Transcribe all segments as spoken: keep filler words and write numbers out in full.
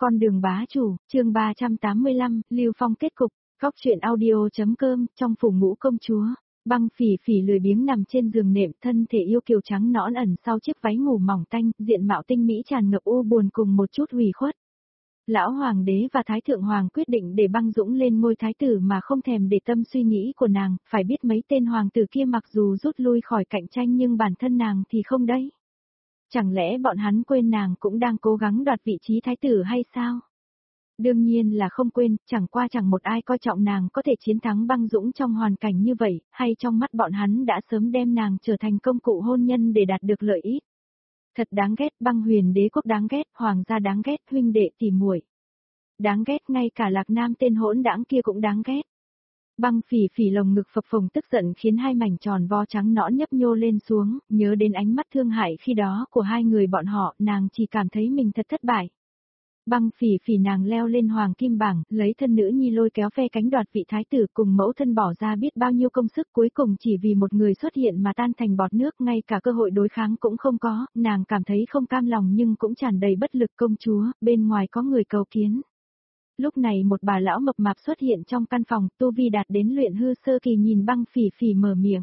Con đường bá chủ, chương ba trăm tám mươi lăm, Lưu Phong kết cục, góc truyện audio.com, trong phủ ngũ công chúa. Băng Phỉ Phỉ lười biếng nằm trên giường nệm, thân thể yêu kiều trắng nõn ẩn sau chiếc váy ngủ mỏng tanh, diện mạo tinh mỹ tràn ngập u buồn cùng một chút ủy khuất. Lão hoàng đế và thái thượng hoàng quyết định để Băng Dũng lên ngôi thái tử mà không thèm để tâm suy nghĩ của nàng, phải biết mấy tên hoàng tử kia mặc dù rút lui khỏi cạnh tranh nhưng bản thân nàng thì không đấy. Chẳng lẽ bọn hắn quên nàng cũng đang cố gắng đoạt vị trí thái tử hay sao? Đương nhiên là không quên, chẳng qua chẳng một ai coi trọng nàng có thể chiến thắng Băng Dũng trong hoàn cảnh như vậy, hay trong mắt bọn hắn đã sớm đem nàng trở thành công cụ hôn nhân để đạt được lợi ích. Thật đáng ghét, Băng Huyền đế quốc đáng ghét, hoàng gia đáng ghét, huynh đệ tỉ muội. Đáng ghét, ngay cả Lạc Nam tên hỗn đãng kia cũng đáng ghét. Băng Phỉ Phỉ lồng ngực phập phồng tức giận khiến hai mảnh tròn vo trắng nõn nhấp nhô lên xuống, nhớ đến ánh mắt thương hại khi đó của hai người bọn họ, nàng chỉ cảm thấy mình thật thất bại. Băng Phỉ Phỉ nàng leo lên hoàng kim bảng, lấy thân nữ nhi lôi kéo phe cánh đoạt vị thái tử, cùng mẫu thân bỏ ra biết bao nhiêu công sức, cuối cùng chỉ vì một người xuất hiện mà tan thành bọt nước, ngay cả cơ hội đối kháng cũng không có, nàng cảm thấy không cam lòng nhưng cũng tràn đầy bất lực. Công chúa, bên ngoài có người cầu kiến. Lúc này một bà lão mập mạp xuất hiện trong căn phòng, tu vi đạt đến luyện hư sơ kỳ, nhìn Băng Phỉ Phỉ mở miệng.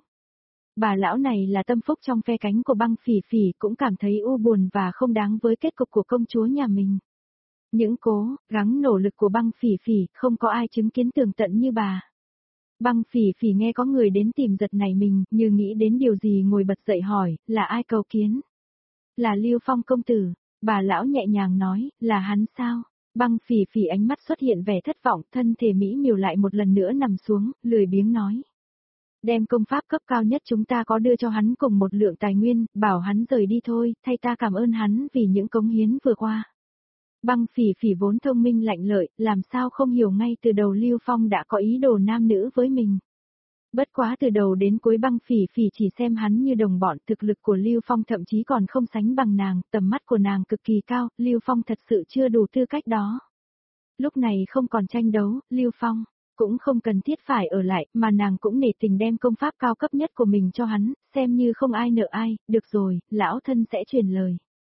Bà lão này là tâm phúc trong phe cánh của Băng Phỉ Phỉ, cũng cảm thấy u buồn và không đáng với kết cục của công chúa nhà mình. Những cố gắng nỗ lực của Băng Phỉ Phỉ, không có ai chứng kiến tường tận như bà. Băng Phỉ Phỉ nghe có người đến tìm giật nảy mình, như nghĩ đến điều gì ngồi bật dậy hỏi, là ai cầu kiến? Là Lưu Phong công tử. Bà lão nhẹ nhàng nói, là hắn sao? Băng Phỉ Phỉ ánh mắt xuất hiện vẻ thất vọng, thân thể mỹ miều lại một lần nữa nằm xuống, lười biếng nói. Đem công pháp cấp cao nhất chúng ta có đưa cho hắn cùng một lượng tài nguyên, bảo hắn rời đi thôi, thay ta cảm ơn hắn vì những cống hiến vừa qua. Băng Phỉ Phỉ vốn thông minh lạnh lợi, làm sao không hiểu ngay từ đầu Lưu Phong đã có ý đồ nam nữ với mình. Bất quá từ đầu đến cuối Băng Phỉ Phỉ chỉ xem hắn như đồng bọn, thực lực của Lưu Phong thậm chí còn không sánh bằng nàng, tầm mắt của nàng cực kỳ cao, Lưu Phong thật sự chưa đủ tư cách đó. Lúc này không còn tranh đấu, Lưu Phong cũng không cần thiết phải ở lại, mà nàng cũng nể tình đem công pháp cao cấp nhất của mình cho hắn, xem như không ai nợ ai, được rồi, lão thân sẽ truyền lời.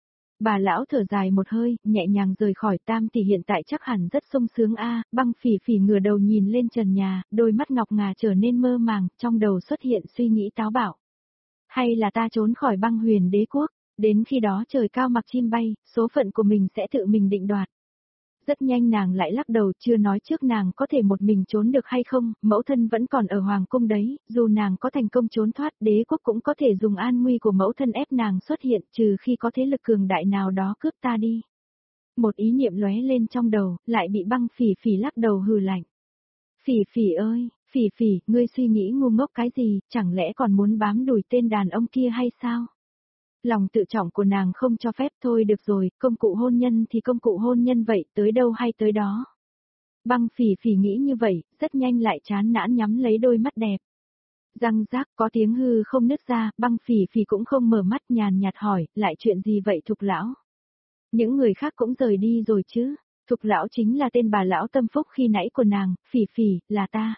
Bà lão thở dài một hơi, nhẹ nhàng rời khỏi. Tam tỷ hiện tại chắc hẳn rất sung sướng a. Băng Phỉ Phỉ ngửa đầu nhìn lên trần nhà, đôi mắt ngọc ngà trở nên mơ màng, trong đầu xuất hiện suy nghĩ táo bạo. Hay là ta trốn khỏi Băng Huyền đế quốc, đến khi đó trời cao mặc chim bay, số phận của mình sẽ tự mình định đoạt. Rất nhanh nàng lại lắc đầu, chưa nói trước nàng có thể một mình trốn được hay không, mẫu thân vẫn còn ở hoàng cung đấy, dù nàng có thành công trốn thoát, đế quốc cũng có thể dùng an nguy của mẫu thân ép nàng xuất hiện, trừ khi có thế lực cường đại nào đó cướp ta đi. Một ý niệm lóe lên trong đầu, lại bị Băng Phỉ Phỉ lắc đầu hừ lạnh. Phỉ Phỉ ơi, Phỉ Phỉ, ngươi suy nghĩ ngu ngốc cái gì, chẳng lẽ còn muốn bám đuổi tên đàn ông kia hay sao? Lòng tự trọng của nàng không cho phép. Thôi được rồi, công cụ hôn nhân thì công cụ hôn nhân vậy, tới đâu hay tới đó. Băng Phỉ Phỉ nghĩ như vậy, rất nhanh lại chán nản nhắm lấy đôi mắt đẹp. Răng rác có tiếng hư không nứt ra, Băng Phỉ Phỉ cũng không mở mắt, nhàn nhạt hỏi, lại chuyện gì vậy Thục lão? Những người khác cũng rời đi rồi chứ? Thục lão chính là tên bà lão tâm phúc khi nãy của nàng. Phỉ Phỉ, là ta.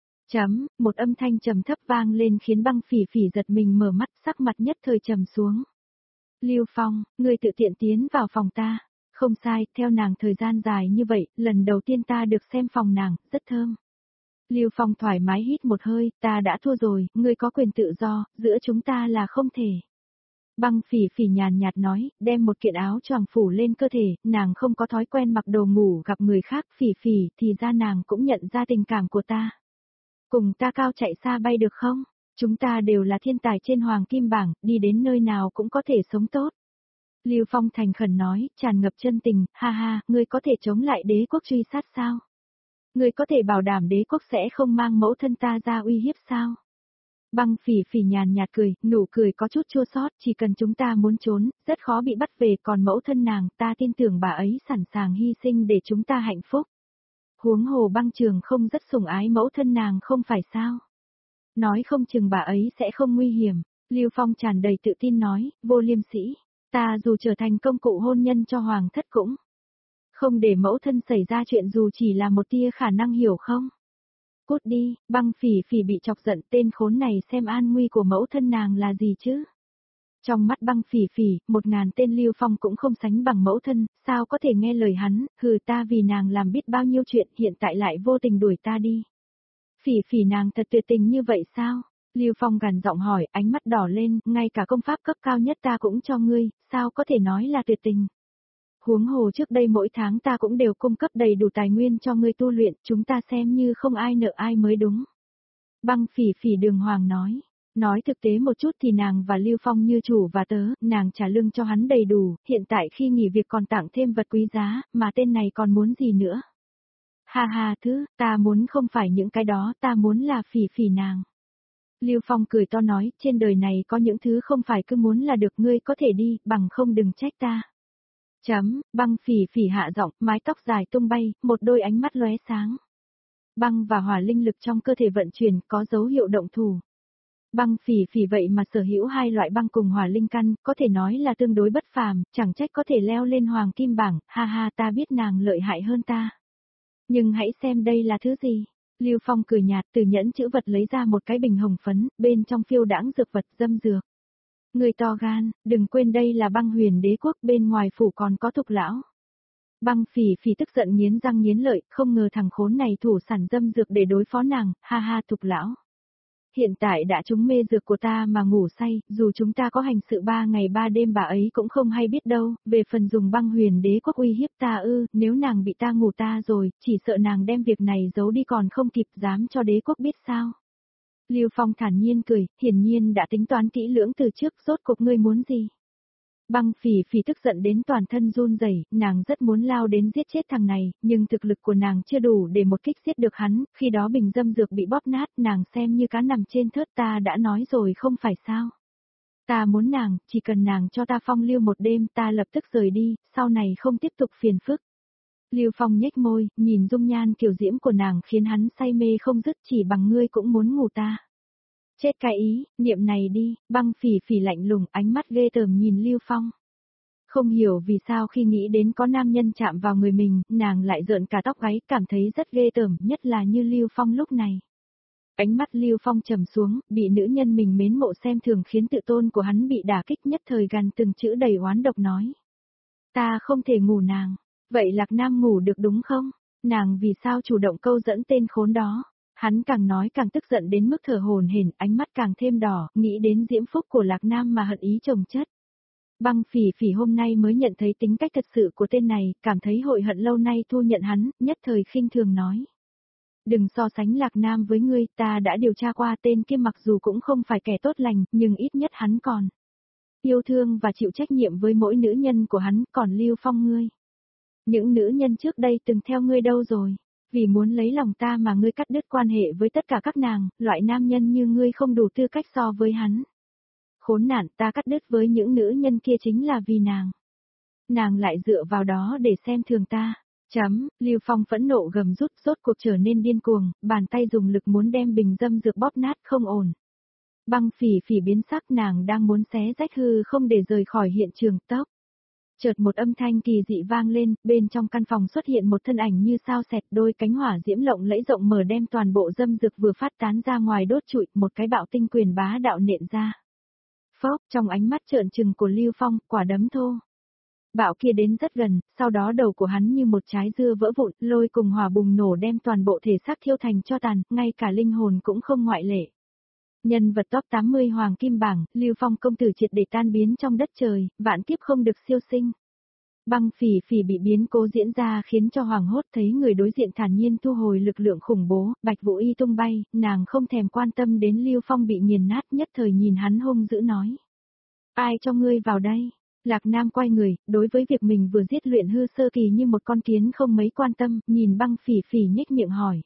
Chấm, một âm thanh trầm thấp vang lên khiến Băng Phỉ Phỉ giật mình mở mắt, sắc mặt nhất thời trầm xuống. Lưu Phong, ngươi tự tiện tiến vào phòng ta. Không sai, theo nàng thời gian dài như vậy, lần đầu tiên ta được xem phòng nàng, rất thơm. Lưu Phong thoải mái hít một hơi, ta đã thua rồi, ngươi có quyền tự do, giữa chúng ta là không thể. Băng Phỉ Phỉ nhàn nhạt nói, đem một kiện áo choàng phủ lên cơ thể, nàng không có thói quen mặc đồ ngủ gặp người khác. Phỉ Phỉ, thì ra nàng cũng nhận ra tình cảm của ta. Cùng ta cao chạy xa bay được không? Chúng ta đều là thiên tài trên hoàng kim bảng, đi đến nơi nào cũng có thể sống tốt. Lưu Phong thành khẩn nói, tràn ngập chân tình, ha ha, ngươi có thể chống lại đế quốc truy sát sao? Ngươi có thể bảo đảm đế quốc sẽ không mang mẫu thân ta ra uy hiếp sao? Băng Phỉ Phỉ nhàn nhạt cười, nụ cười có chút chua xót, chỉ cần chúng ta muốn trốn, rất khó bị bắt về, còn mẫu thân nàng, ta tin tưởng bà ấy sẵn sàng hy sinh để chúng ta hạnh phúc. Huống hồ Băng Trường không rất sủng ái mẫu thân nàng không phải sao? Nói không chừng bà ấy sẽ không nguy hiểm. Lưu Phong tràn đầy tự tin nói, Vô Liêm Sĩ, ta dù trở thành công cụ hôn nhân cho hoàng thất cũng không để mẫu thân xảy ra chuyện dù chỉ là một tia khả năng, hiểu không? Cút đi. Băng Phỉ Phỉ bị chọc giận, tên khốn này xem an nguy của mẫu thân nàng là gì chứ? Trong mắt Băng Phỉ Phỉ, một ngàn tên Lưu Phong cũng không sánh bằng mẫu thân, sao có thể nghe lời hắn, hừ ta vì nàng làm biết bao nhiêu chuyện, hiện tại lại vô tình đuổi ta đi. Phỉ Phỉ nàng thật tuyệt tình như vậy sao? Lưu Phong gằn giọng hỏi, ánh mắt đỏ lên, ngay cả công pháp cấp cao nhất ta cũng cho ngươi, sao có thể nói là tuyệt tình? Huống hồ trước đây mỗi tháng ta cũng đều cung cấp đầy đủ tài nguyên cho ngươi tu luyện, chúng ta xem như không ai nợ ai mới đúng. Băng Phỉ Phỉ đường hoàng nói. Nói thực tế một chút thì nàng và Lưu Phong như chủ và tớ, nàng trả lương cho hắn đầy đủ, hiện tại khi nghỉ việc còn tặng thêm vật quý giá, mà tên này còn muốn gì nữa? Ha ha thứ, ta muốn không phải những cái đó, ta muốn là Phỉ Phỉ nàng. Lưu Phong cười to nói, trên đời này có những thứ không phải cứ muốn là được, ngươi có thể đi, bằng không đừng trách ta. Chấm, Băng Phỉ Phỉ hạ giọng, mái tóc dài tung bay, một đôi ánh mắt lóe sáng. Băng và hỏa linh lực trong cơ thể vận chuyển, có dấu hiệu động thủ. Băng Phỉ Phỉ vậy mà sở hữu hai loại băng cùng hỏa linh căn, có thể nói là tương đối bất phàm, chẳng trách có thể leo lên hoàng kim bảng, ha ha ta biết nàng lợi hại hơn ta. Nhưng hãy xem đây là thứ gì. Lưu Phong cười nhạt từ nhẫn chữ vật lấy ra một cái bình hồng phấn, bên trong phiêu đãng dược vật dâm dược. Người to gan, đừng quên đây là Băng Huyền Đế quốc, bên ngoài phủ còn có Thục lão. Băng Phỉ Phỉ tức giận nghiến răng nghiến lợi, không ngờ thằng khốn này thủ sản dâm dược để đối phó nàng, ha ha Thục lão. Hiện tại đã trúng mê dược của ta mà ngủ say, dù chúng ta có hành sự ba ngày ba đêm bà ấy cũng không hay biết đâu, về phần dùng Băng Huyền Đế quốc uy hiếp ta ư, nếu nàng bị ta ngủ ta rồi, chỉ sợ nàng đem việc này giấu đi còn không kịp, dám cho đế quốc biết sao. Lưu Phong thản nhiên cười, hiển nhiên đã tính toán kỹ lưỡng từ trước, rốt cuộc ngươi muốn gì. Băng Phỉ Phỉ tức giận đến toàn thân run rẩy, nàng rất muốn lao đến giết chết thằng này, nhưng thực lực của nàng chưa đủ để một kích giết được hắn, khi đó bình dâm dược bị bóp nát, nàng xem như cá nằm trên thớt, ta đã nói rồi không phải sao. Ta muốn nàng, chỉ cần nàng cho ta phong lưu một đêm ta lập tức rời đi, sau này không tiếp tục phiền phức. Lưu Phong nhếch môi, nhìn dung nhan kiều diễm của nàng khiến hắn say mê không dứt, chỉ bằng ngươi cũng muốn ngủ ta. Chết cái ý, niệm này đi, Băng Phỉ Phỉ lạnh lùng, ánh mắt ghê tởm nhìn Lưu Phong. Không hiểu vì sao khi nghĩ đến có nam nhân chạm vào người mình, nàng lại rợn cả tóc gáy, cảm thấy rất ghê tởm, nhất là như Lưu Phong lúc này. Ánh mắt Lưu Phong trầm xuống, bị nữ nhân mình mến mộ xem thường khiến tự tôn của hắn bị đả kích, nhất thời gằn từng chữ đầy oán độc nói. Ta không thể ngủ nàng, vậy Lạc Nam ngủ được đúng không? Nàng vì sao chủ động câu dẫn tên khốn đó? Hắn càng nói càng tức giận đến mức thở hổn hển, ánh mắt càng thêm đỏ, nghĩ đến diễm phúc của Lạc Nam mà hận ý chồng chất. Băng Phỉ Phỉ hôm nay mới nhận thấy tính cách thật sự của tên này, cảm thấy hội hận lâu nay thu nhận hắn, nhất thời khinh thường nói. Đừng so sánh Lạc Nam với ngươi, ta đã điều tra qua tên kia mặc dù cũng không phải kẻ tốt lành, nhưng ít nhất hắn còn yêu thương và chịu trách nhiệm với mỗi nữ nhân của hắn, còn Lưu Phong ngươi. Những nữ nhân trước đây từng theo ngươi đâu rồi? Vì muốn lấy lòng ta mà ngươi cắt đứt quan hệ với tất cả các nàng, loại nam nhân như ngươi không đủ tư cách so với hắn. Khốn nạn, ta cắt đứt với những nữ nhân kia chính là vì nàng. Nàng lại dựa vào đó để xem thường ta. Chấm, Lưu Phong phẫn nộ gầm rút, rốt cuộc trở nên điên cuồng, bàn tay dùng lực muốn đem bình dâm dược bóp nát, không ổn. Băng Phỉ Phỉ biến sắc, nàng đang muốn xé rách hư không để rời khỏi hiện trường, tốc. Chợt một âm thanh kỳ dị vang lên, bên trong căn phòng xuất hiện một thân ảnh như sao xẹt, đôi cánh hỏa diễm lộng lẫy rộng mở đem toàn bộ dâm dược vừa phát tán ra ngoài đốt trụi, một cái bạo tinh quyền bá đạo nện ra. Phốc, trong ánh mắt trợn trừng của Lưu Phong, quả đấm thô. Bạo kia đến rất gần, sau đó đầu của hắn như một trái dưa vỡ vụn, lôi cùng hỏa bùng nổ đem toàn bộ thể xác thiêu thành tro tàn, ngay cả linh hồn cũng không ngoại lệ. Nhân vật top tám mươi hoàng kim bảng, Lưu Phong công tử triệt để tan biến trong đất trời, vạn kiếp không được siêu sinh. Băng Phỉ Phỉ bị biến cố diễn ra khiến cho hoàng hốt, thấy người đối diện thản nhiên thu hồi lực lượng khủng bố, bạch vũ y tung bay, nàng không thèm quan tâm đến Lưu Phong bị nghiền nát, nhất thời nhìn hắn hung dữ nói. Ai cho ngươi vào đây? Lạc Nam quay người, đối với việc mình vừa giết luyện hư sơ kỳ như một con kiến không mấy quan tâm, nhìn Băng Phỉ Phỉ nhếch miệng hỏi.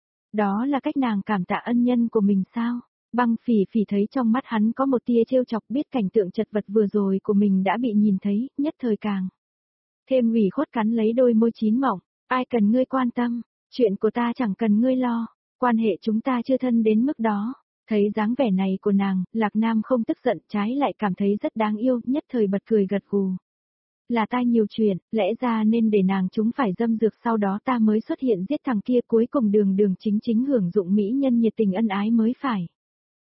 Đó là cách nàng cảm tạ ân nhân của mình sao? Băng Phỉ Phỉ thấy trong mắt hắn có một tia trêu chọc, biết cảnh tượng chật vật vừa rồi của mình đã bị nhìn thấy, nhất thời càng thêm ủy khuất cắn lấy đôi môi chín mọng, ai cần ngươi quan tâm, chuyện của ta chẳng cần ngươi lo, quan hệ chúng ta chưa thân đến mức đó. Thấy dáng vẻ này của nàng, Lạc Nam không tức giận, trái lại cảm thấy rất đáng yêu, nhất thời bật cười gật gù. Là ta nhiều chuyện, lẽ ra nên để nàng chúng phải dâm dược, sau đó ta mới xuất hiện giết thằng kia, cuối cùng đường đường chính chính hưởng dụng mỹ nhân nhiệt tình ân ái mới phải.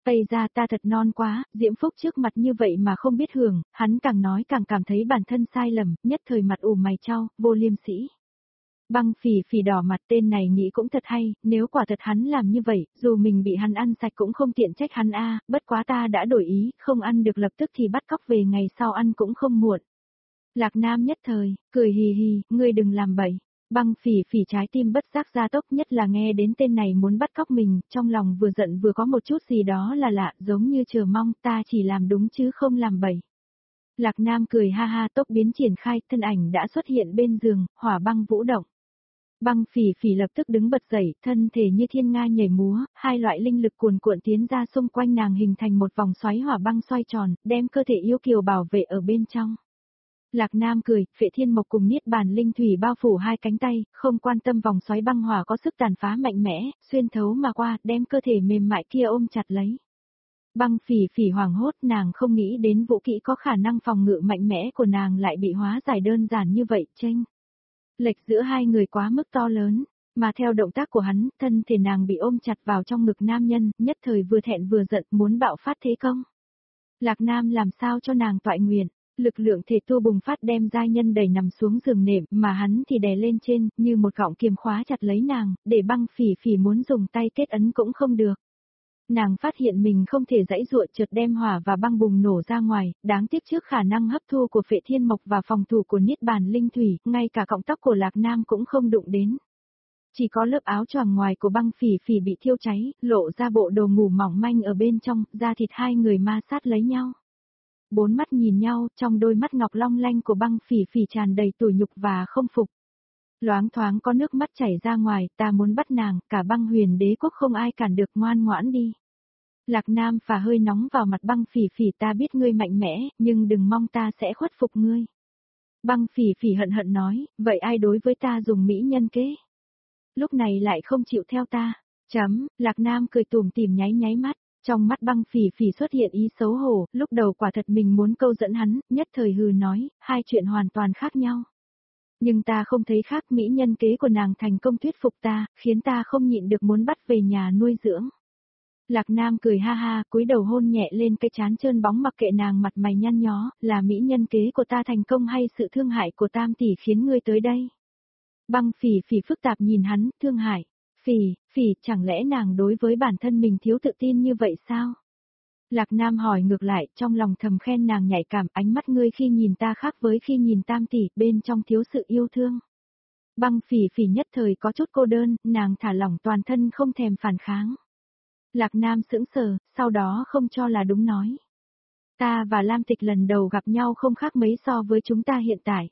Tây ra ta thật non quá, Diễm Phúc trước mặt như vậy mà không biết hưởng, hắn càng nói càng cảm thấy bản thân sai lầm, nhất thời mặt ủ mày chau, vô liêm sỉ. Băng Phỉ Phỉ đỏ mặt, tên này nghĩ cũng thật hay, nếu quả thật hắn làm như vậy, dù mình bị hắn ăn sạch cũng không tiện trách hắn a, bất quá ta đã đổi ý, không ăn được lập tức thì bắt cóc về ngày sau ăn cũng không muộn. Lạc Nam nhất thời, cười hì hì, ngươi đừng làm bậy. Băng Phỉ Phỉ trái tim bất giác gia tốc, nhất là nghe đến tên này muốn bắt cóc mình, trong lòng vừa giận vừa có một chút gì đó là lạ, giống như chờ mong ta chỉ làm đúng chứ không làm bậy. Lạc Nam cười ha ha, tốc biến triển khai, thân ảnh đã xuất hiện bên giường, hỏa băng vũ động. Băng Phỉ Phỉ lập tức đứng bật dậy, thân thể như thiên nga nhảy múa, hai loại linh lực cuồn cuộn tiến ra xung quanh nàng hình thành một vòng xoáy hỏa băng xoay tròn, đem cơ thể yêu kiều bảo vệ ở bên trong. Lạc Nam cười, Phệ Thiên Mộc cùng Niết Bàn Linh Thủy bao phủ hai cánh tay, không quan tâm vòng xoáy băng hỏa có sức tàn phá mạnh mẽ, xuyên thấu mà qua, đem cơ thể mềm mại kia ôm chặt lấy. Băng Phỉ Phỉ hoảng hốt, nàng không nghĩ đến vũ kỹ có khả năng phòng ngự mạnh mẽ của nàng lại bị hóa giải đơn giản như vậy, chênh lệch giữa hai người quá mức to lớn, mà theo động tác của hắn, thân thể nàng bị ôm chặt vào trong ngực nam nhân, nhất thời vừa thẹn vừa giận muốn bạo phát thế công. Lạc Nam làm sao cho nàng toại nguyện, lực lượng thể tu bùng phát đem giai nhân đẩy nằm xuống giường nệm, mà hắn thì đè lên trên, như một gọng kiềm khóa chặt lấy nàng, để Băng Phỉ Phỉ muốn dùng tay kết ấn cũng không được. Nàng phát hiện mình không thể giãy giụa, chợt đem hỏa và băng bùng nổ ra ngoài, đáng tiếc trước khả năng hấp thu của Phệ Thiên Mộc và phòng thủ của Niết Bàn Linh Thủy, ngay cả cọng tóc của Lạc Nam cũng không đụng đến. Chỉ có lớp áo choàng ngoài của Băng Phỉ Phỉ bị thiêu cháy, lộ ra bộ đồ ngủ mỏng manh ở bên trong, da thịt hai người ma sát lấy nhau. Bốn mắt nhìn nhau, trong đôi mắt ngọc long lanh của Băng Phỉ Phỉ tràn đầy tủi nhục và không phục. Loáng thoáng có nước mắt chảy ra ngoài, ta muốn bắt nàng, cả Băng Huyền Đế quốc không ai cản được, ngoan ngoãn đi. Lạc Nam phả hơi nóng vào mặt Băng Phỉ Phỉ, ta biết ngươi mạnh mẽ, nhưng đừng mong ta sẽ khuất phục ngươi. Băng Phỉ Phỉ hận hận nói, vậy ai đối với ta dùng mỹ nhân kế? Lúc này lại không chịu theo ta. Chấm, Lạc Nam cười tủm tỉm nháy nháy mắt, trong mắt Băng Phỉ Phỉ xuất hiện ý xấu hổ, lúc đầu quả thật mình muốn câu dẫn hắn, nhất thời hừ nói, hai chuyện hoàn toàn khác nhau. Nhưng ta không thấy khác, mỹ nhân kế của nàng thành công thuyết phục ta, khiến ta không nhịn được muốn bắt về nhà nuôi dưỡng. Lạc Nam cười ha ha, cúi đầu hôn nhẹ lên cái trán trơn bóng, mặc kệ nàng mặt mày nhăn nhó, là mỹ nhân kế của ta thành công hay sự thương hại của Tam tỷ khiến ngươi tới đây? Băng Phỉ Phỉ phức tạp nhìn hắn, thương hại. Phỉ, Phỉ, chẳng lẽ nàng đối với bản thân mình thiếu tự tin như vậy sao? Lạc Nam hỏi ngược lại, trong lòng thầm khen nàng nhạy cảm, ánh mắt ngươi khi nhìn ta khác với khi nhìn Tam tỷ, bên trong thiếu sự yêu thương. Băng Phỉ Phỉ nhất thời có chút cô đơn, nàng thả lỏng toàn thân không thèm phản kháng. Lạc Nam sững sờ, sau đó không cho là đúng nói. Ta và Lam Tịch lần đầu gặp nhau không khác mấy so với chúng ta hiện tại.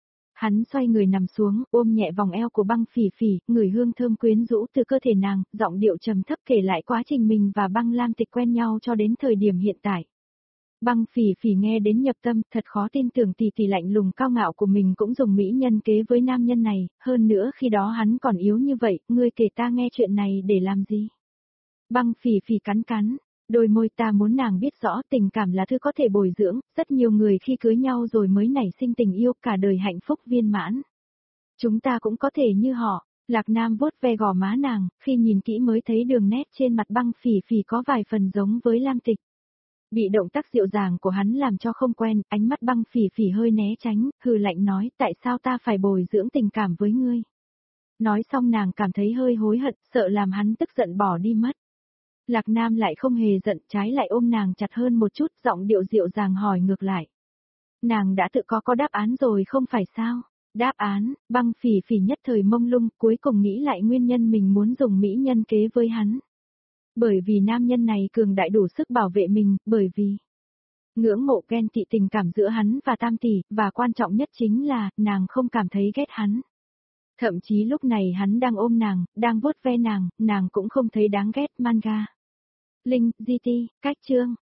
Hắn xoay người nằm xuống, ôm nhẹ vòng eo của Băng Phỉ Phỉ, ngửi hương thơm quyến rũ từ cơ thể nàng, giọng điệu trầm thấp kể lại quá trình mình và Băng Lam Tịch quen nhau cho đến thời điểm hiện tại. Băng Phỉ Phỉ nghe đến nhập tâm, thật khó tin tưởng tỷ tỷ lạnh lùng cao ngạo của mình cũng dùng mỹ nhân kế với nam nhân này, hơn nữa khi đó hắn còn yếu như vậy, ngươi kể ta nghe chuyện này để làm gì? Băng Phỉ Phỉ cắn cắn, đôi môi, ta muốn nàng biết rõ tình cảm là thứ có thể bồi dưỡng, rất nhiều người khi cưới nhau rồi mới nảy sinh tình yêu, cả đời hạnh phúc viên mãn. Chúng ta cũng có thể như họ. Lạc Nam vuốt ve gò má nàng, khi nhìn kỹ mới thấy đường nét trên mặt Băng Phỉ Phỉ có vài phần giống với Lam Tịch. Bị động tác dịu dàng của hắn làm cho không quen, ánh mắt Băng Phỉ Phỉ hơi né tránh, hừ lạnh nói, tại sao ta phải bồi dưỡng tình cảm với ngươi? Nói xong nàng cảm thấy hơi hối hận, sợ làm hắn tức giận bỏ đi mất. Lạc Nam lại không hề giận, trái lại ôm nàng chặt hơn một chút, giọng điệu dịu dàng hỏi ngược lại. Nàng đã tự có có đáp án rồi không phải sao? Đáp án, Băng Phỉ Phỉ nhất thời mông lung, cuối cùng nghĩ lại nguyên nhân mình muốn dùng mỹ nhân kế với hắn. Bởi vì nam nhân này cường đại đủ sức bảo vệ mình, bởi vì ngưỡng mộ ghen tị tình cảm giữa hắn và Tam tỷ, và quan trọng nhất chính là, nàng không cảm thấy ghét hắn. Thậm chí lúc này hắn đang ôm nàng, đang vuốt ve nàng, nàng cũng không thấy đáng ghét. Manga. Linh, giê tê, cách chương.